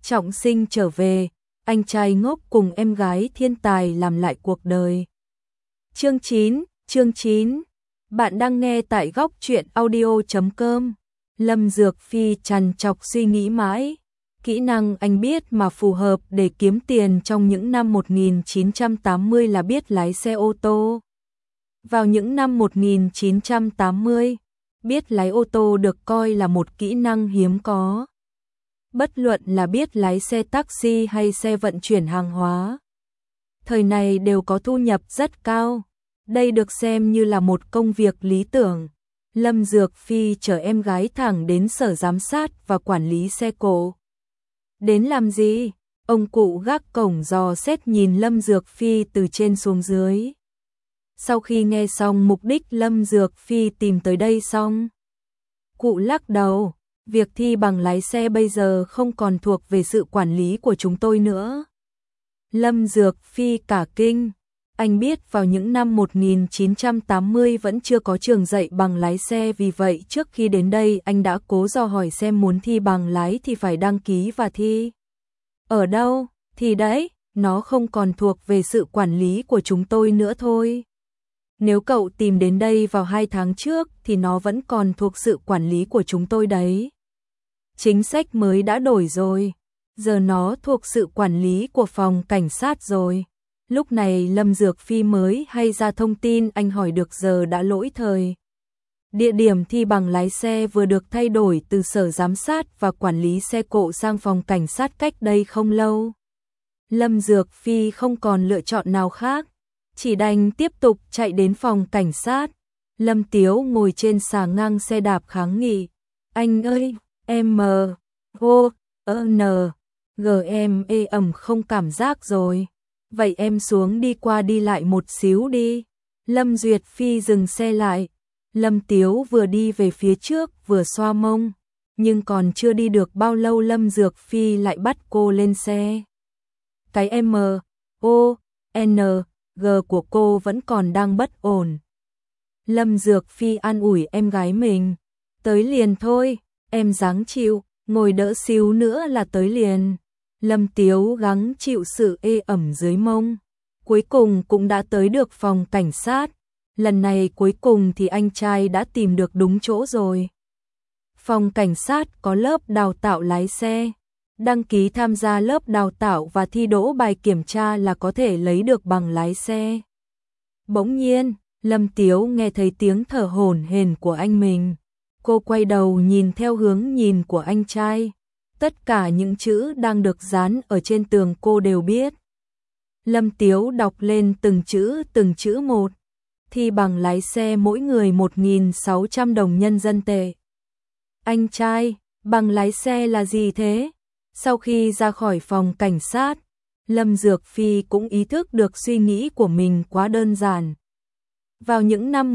trọng sinh trở về, anh trai ngốc cùng em gái thiên tài làm lại cuộc đời. Chương 9. Bạn đang nghe tại góc truyện audio.com. Lâm Dược Phi trằn trọc suy nghĩ mãi. Kỹ năng anh biết mà phù hợp để kiếm tiền trong những năm 1980 là biết lái xe ô tô. Vào những năm 1980, biết lái ô tô được coi là một kỹ năng hiếm có. Bất luận là biết lái xe taxi hay xe vận chuyển hàng hóa, thời này đều có thu nhập rất cao. Đây được xem như là một công việc lý tưởng. Lâm Dược Phi chở em gái thẳng đến sở giám sát và quản lý xe cộ. Đến làm gì? Ông cụ gác cổng dò xét nhìn Lâm Dược Phi từ trên xuống dưới. Sau khi nghe xong mục đích Lâm Dược Phi tìm tới đây xong, cụ lắc đầu, việc thi bằng lái xe bây giờ không còn thuộc về sự quản lý của chúng tôi nữa. Lâm Dược Phi cả kinh, anh biết vào những năm 1980 vẫn chưa có trường dạy bằng lái xe, vì vậy trước khi đến đây anh đã cố dò hỏi xem muốn thi bằng lái thì phải đăng ký và thi ở đâu, thì đấy, nó không còn thuộc về sự quản lý của chúng tôi nữa thôi. Nếu cậu tìm đến đây vào 2 tháng trước thì nó vẫn còn thuộc sự quản lý của chúng tôi đấy. Chính sách mới đã đổi rồi, giờ nó thuộc sự quản lý của phòng cảnh sát rồi. Lúc này Lâm Dược Phi mới hay ra thông tin anh hỏi được giờ đã lỗi thời. Địa điểm thi bằng lái xe vừa được thay đổi từ sở giám sát và quản lý xe cộ sang phòng cảnh sát cách đây không lâu. Lâm Dược Phi không còn lựa chọn nào khác, chỉ đành tiếp tục chạy đến phòng cảnh sát. Lâm Tiếu ngồi trên xà ngang xe đạp kháng nghị. Anh ơi, em em ẩm không cảm giác rồi. Vậy em xuống đi qua đi lại một xíu đi. Lâm Duyệt Phi dừng xe lại. Lâm Tiếu vừa đi về phía trước vừa xoa mông. Nhưng còn chưa đi được bao lâu Lâm Dược Phi lại bắt cô lên xe. Cái G của cô vẫn còn đang bất ổn. Lâm Dược Phi an ủi em gái mình. Tới liền thôi, em ráng chịu, ngồi đỡ xíu nữa là tới liền. Lâm Tiếu gắng chịu sự ê ẩm dưới mông. Cuối cùng cũng đã tới được phòng cảnh sát. Lần này cuối cùng thì anh trai đã tìm được đúng chỗ rồi. Phòng cảnh sát có lớp đào tạo lái xe. Đăng ký tham gia lớp đào tạo và thi đỗ bài kiểm tra là có thể lấy được bằng lái xe. Bỗng nhiên, Lâm Tiếu nghe thấy tiếng thở hổn hển của anh mình. Cô quay đầu nhìn theo hướng nhìn của anh trai. Tất cả những chữ đang được dán ở trên tường cô đều biết. Lâm Tiếu đọc lên từng chữ một. Thi bằng lái xe mỗi người 1.600 đồng nhân dân tệ. Anh trai, bằng lái xe là gì thế? Sau khi ra khỏi phòng cảnh sát, Lâm Dược Phi cũng ý thức được suy nghĩ của mình quá đơn giản. Vào những năm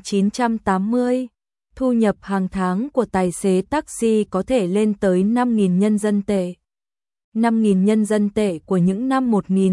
1980, thu nhập hàng tháng của tài xế taxi có thể lên tới 5.000 nhân dân tệ. 5.000 nhân dân tệ của những năm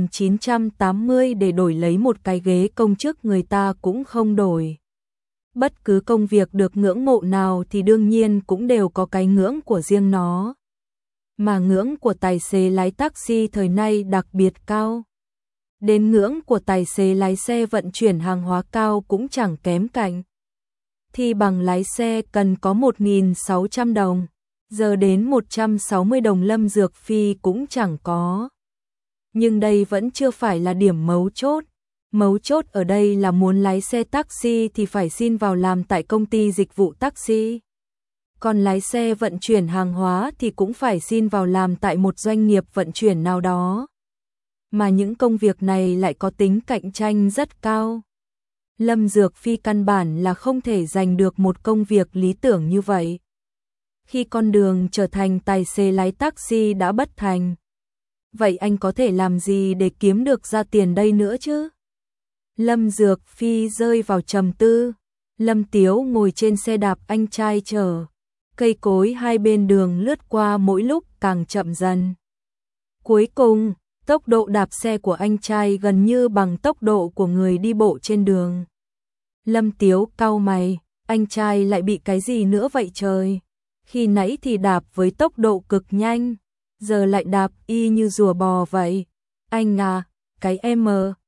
1980 để đổi lấy một cái ghế công chức người ta cũng không đổi. Bất cứ công việc được ngưỡng mộ nào thì đương nhiên cũng đều có cái ngưỡng của riêng nó. Mà ngưỡng của tài xế lái taxi thời nay đặc biệt cao. Đến ngưỡng của tài xế lái xe vận chuyển hàng hóa cao cũng chẳng kém cạnh. Thi bằng lái xe cần có 1.600 đồng, giờ đến 160 đồng Lâm Dược Phi cũng chẳng có. Nhưng đây vẫn chưa phải là điểm mấu chốt. Mấu chốt ở đây là muốn lái xe taxi thì phải xin vào làm tại công ty dịch vụ taxi. Còn lái xe vận chuyển hàng hóa thì cũng phải xin vào làm tại một doanh nghiệp vận chuyển nào đó. Mà những công việc này lại có tính cạnh tranh rất cao. Lâm Dược Phi căn bản là không thể giành được một công việc lý tưởng như vậy. Khi con đường trở thành tài xế lái taxi đã bất thành, vậy anh có thể làm gì để kiếm được ra tiền đây nữa chứ? Lâm Dược Phi rơi vào trầm tư. Lâm Tiếu ngồi trên xe đạp anh trai chở. Cây cối hai bên đường lướt qua mỗi lúc càng chậm dần. Cuối cùng, tốc độ đạp xe của anh trai gần như bằng tốc độ của người đi bộ trên đường. Lâm Tiếu cau mày, anh trai lại bị cái gì nữa vậy trời? Khi nãy thì đạp với tốc độ cực nhanh, giờ lại đạp y như rùa bò vậy. Anh à, cái M,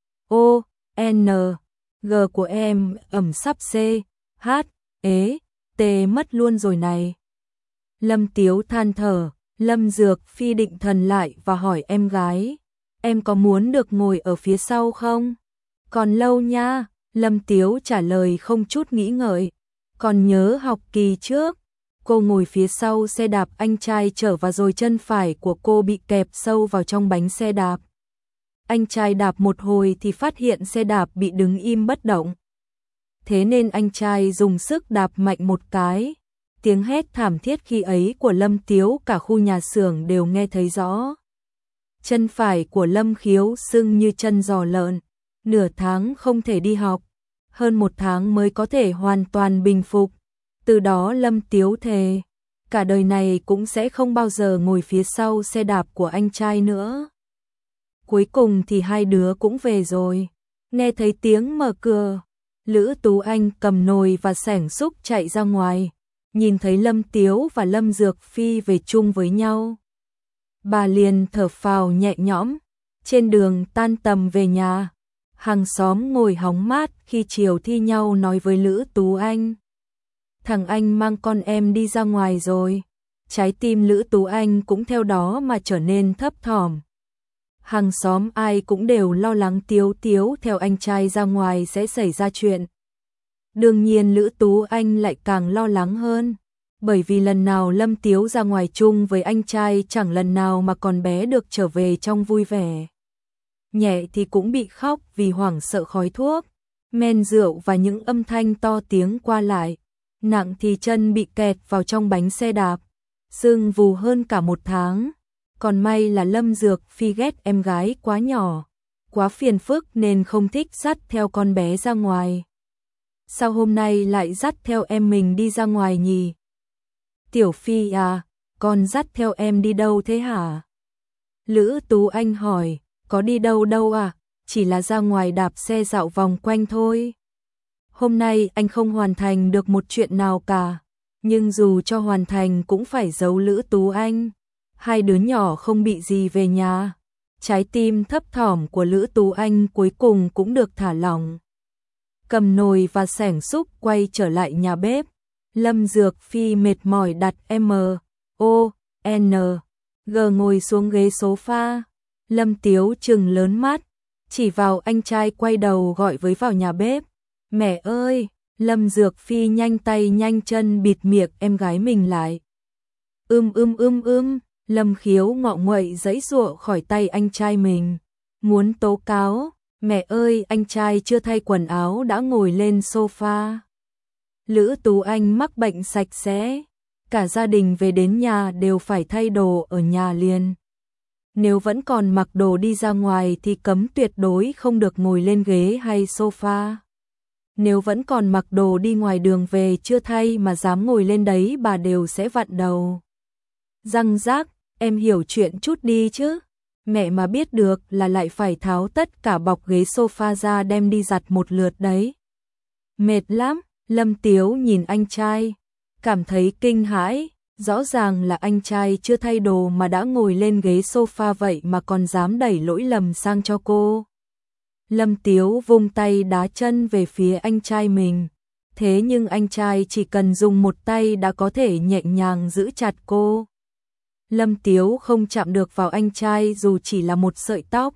O, N, G của em ẩm sắp C, H, ế, T mất luôn rồi này. Lâm Tiếu than thở, Lâm Dược Phi định thần lại và hỏi em gái, em có muốn được ngồi ở phía sau không? Còn lâu nha, Lâm Tiếu trả lời không chút nghĩ ngợi, còn nhớ học kỳ trước, cô ngồi phía sau xe đạp anh trai chở và rồi chân phải của cô bị kẹp sâu vào trong bánh xe đạp. Anh trai đạp một hồi thì phát hiện xe đạp bị đứng im bất động. Thế nên anh trai dùng sức đạp mạnh một cái. Tiếng hét thảm thiết khi ấy của Lâm Tiếu cả khu nhà xưởng đều nghe thấy rõ. Chân phải của Lâm Khiếu sưng như chân giò lợn, nửa tháng không thể đi học, hơn 1 tháng mới có thể hoàn toàn bình phục. Từ đó Lâm Tiếu thề, cả đời này cũng sẽ không bao giờ ngồi phía sau xe đạp của anh trai nữa. Cuối cùng thì hai đứa cũng về rồi, nghe thấy tiếng mở cửa, Lữ Tú Anh cầm nồi và xẻng xúc chạy ra ngoài, nhìn thấy Lâm Tiếu và Lâm Dược Phi về chung với nhau. Bà liền thở phào nhẹ nhõm, trên đường tan tầm về nhà, hàng xóm ngồi hóng mát khi chiều thi nhau nói với Lữ Tú Anh. Thằng anh mang con em đi ra ngoài rồi, trái tim Lữ Tú Anh cũng theo đó mà trở nên thấp thỏm. Hàng xóm ai cũng đều lo lắng Tiếu Tiếu theo anh trai ra ngoài sẽ xảy ra chuyện. Đương nhiên Lữ Tú Anh lại càng lo lắng hơn, bởi vì lần nào Lâm Tiếu ra ngoài chung với anh trai chẳng lần nào mà con bé được trở về trong vui vẻ. Nhẹ thì cũng bị khóc vì hoảng sợ khói thuốc, men rượu và những âm thanh to tiếng qua lại. Nặng thì chân bị kẹt vào trong bánh xe đạp, sưng vù hơn cả 1 tháng. Còn may là Lâm Dược Phi ghét em gái quá nhỏ, quá phiền phức nên không thích dắt theo con bé ra ngoài. Sao hôm nay lại dắt theo em mình đi ra ngoài nhỉ? Tiểu Phi à, con dắt theo em đi đâu thế hả? Lữ Tú Anh hỏi, có đi đâu đâu à, chỉ là ra ngoài đạp xe dạo vòng quanh thôi. Hôm nay anh không hoàn thành được một chuyện nào cả, nhưng dù cho hoàn thành cũng phải giấu Lữ Tú Anh. Hai đứa nhỏ không bị gì về nhà. Trái tim thấp thỏm của Lữ Tú Anh cuối cùng cũng được thả lỏng. Cầm nồi và xẻng xúc quay trở lại nhà bếp. Lâm Dược Phi mệt mỏi đặt M, O, N, G ngồi xuống ghế sofa. Lâm Tiếu trừng lớn mắt, chỉ vào anh trai quay đầu gọi với vào nhà bếp. Mẹ ơi! Lâm Dược Phi nhanh tay nhanh chân bịt miệng em gái mình lại. Lâm Khiếu ngọ nguậy giãy giụa khỏi tay anh trai mình, muốn tố cáo. Mẹ ơi, anh trai chưa thay quần áo đã ngồi lên sofa. Lữ Tú Anh mắc bệnh sạch sẽ, cả gia đình về đến nhà đều phải thay đồ ở nhà liền. Nếu vẫn còn mặc đồ đi ra ngoài thì cấm tuyệt đối không được ngồi lên ghế hay sofa. Nếu vẫn còn mặc đồ đi ngoài đường về chưa thay mà dám ngồi lên đấy bà đều sẽ vặn đầu. Răng rác, em hiểu chuyện chút đi chứ. Mẹ mà biết được là lại phải tháo tất cả bọc ghế sofa ra đem đi giặt một lượt đấy. Mệt lắm, Lâm Tiếu nhìn anh trai, cảm thấy kinh hãi, rõ ràng là anh trai chưa thay đồ mà đã ngồi lên ghế sofa vậy mà còn dám đẩy lỗi lầm sang cho cô. Lâm Tiếu vung tay đá chân về phía anh trai mình, thế nhưng anh trai chỉ cần dùng một tay đã có thể nhẹ nhàng giữ chặt cô. Lâm Tiếu không chạm được vào anh trai dù chỉ là một sợi tóc.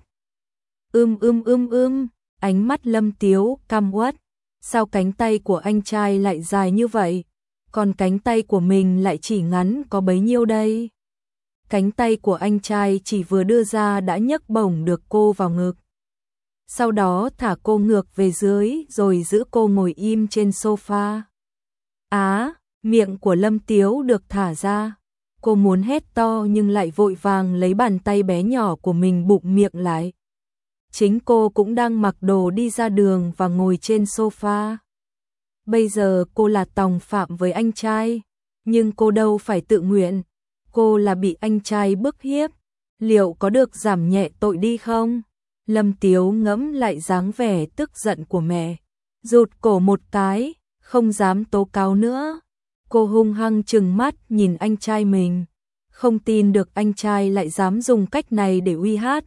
Ánh mắt Lâm Tiếu căm uất, sao cánh tay của anh trai lại dài như vậy, còn cánh tay của mình lại chỉ ngắn có bấy nhiêu đây. Cánh tay của anh trai chỉ vừa đưa ra đã nhấc bổng được cô vào ngực. Sau đó thả cô ngược về dưới rồi giữ cô ngồi im trên sofa. Miệng của Lâm Tiếu được thả ra. Cô muốn hét to nhưng lại vội vàng lấy bàn tay bé nhỏ của mình bụm miệng lại. Chính cô cũng đang mặc đồ đi ra đường và ngồi trên sofa. Bây giờ cô là tòng phạm với anh trai, nhưng cô đâu phải tự nguyện. Cô là bị anh trai bức hiếp. Liệu có được giảm nhẹ tội đi không? Lâm Tiếu ngẫm lại dáng vẻ tức giận của mẹ, rụt cổ một cái, không dám tố cáo nữa. Cô hung hăng trừng mắt nhìn anh trai mình. không tin được anh trai lại dám dùng cách này để uy hát,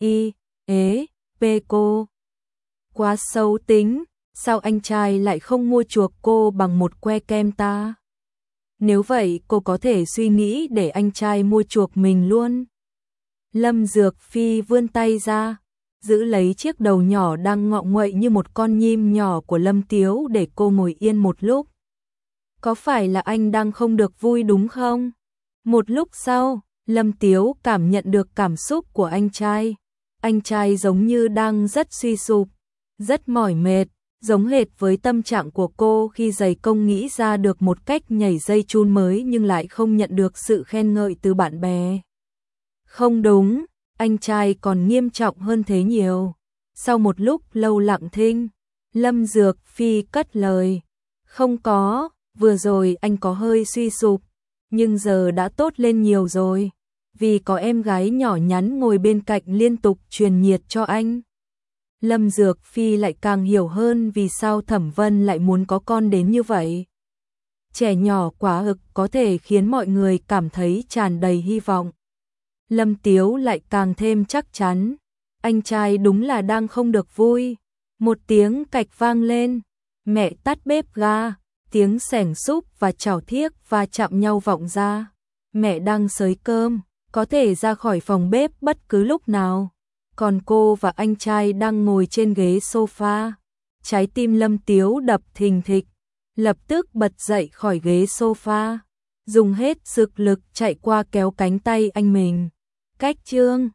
cô. Quá xấu tính, sao anh trai lại không mua chuộc cô bằng một que kem ta? Nếu vậy cô có thể suy nghĩ để anh trai mua chuộc mình luôn. Lâm Dược Phi vươn tay ra, giữ lấy chiếc đầu nhỏ đang ngọ nguậy như một con nhím nhỏ của Lâm Tiếu để cô ngồi yên một lúc. Có phải là anh đang không được vui đúng không? Một lúc sau, Lâm Tiếu cảm nhận được cảm xúc của anh trai. Anh trai giống như đang rất suy sụp, rất mỏi mệt, giống hệt với tâm trạng của cô khi giày công nghĩ ra được một cách nhảy dây chun mới nhưng lại không nhận được sự khen ngợi từ bạn bè. Không đúng, anh trai còn nghiêm trọng hơn thế nhiều. Sau một lúc lâu lặng thinh, Lâm Dược Phi cất lời. Không có, vừa rồi anh có hơi suy sụp, nhưng giờ đã tốt lên nhiều rồi. Vì có em gái nhỏ nhắn ngồi bên cạnh liên tục truyền nhiệt cho anh. Lâm Dược Phi lại càng hiểu hơn vì sao Thẩm Vân lại muốn có con đến như vậy. Trẻ nhỏ quá ực có thể khiến mọi người cảm thấy tràn đầy hy vọng. Lâm Tiếu lại càng thêm chắc chắn, anh trai đúng là đang không được vui. Một tiếng cạch vang lên, mẹ tắt bếp ga, tiếng xẻng xúc và chảo thiếc va chạm nhau vọng ra. Mẹ đang xới cơm, có thể ra khỏi phòng bếp bất cứ lúc nào. Còn cô và anh trai đang ngồi trên ghế sofa. Trái tim Lâm Tiếu đập thình thịch, lập tức bật dậy khỏi ghế sofa, dùng hết sức lực chạy qua kéo cánh tay anh mình. Cách chương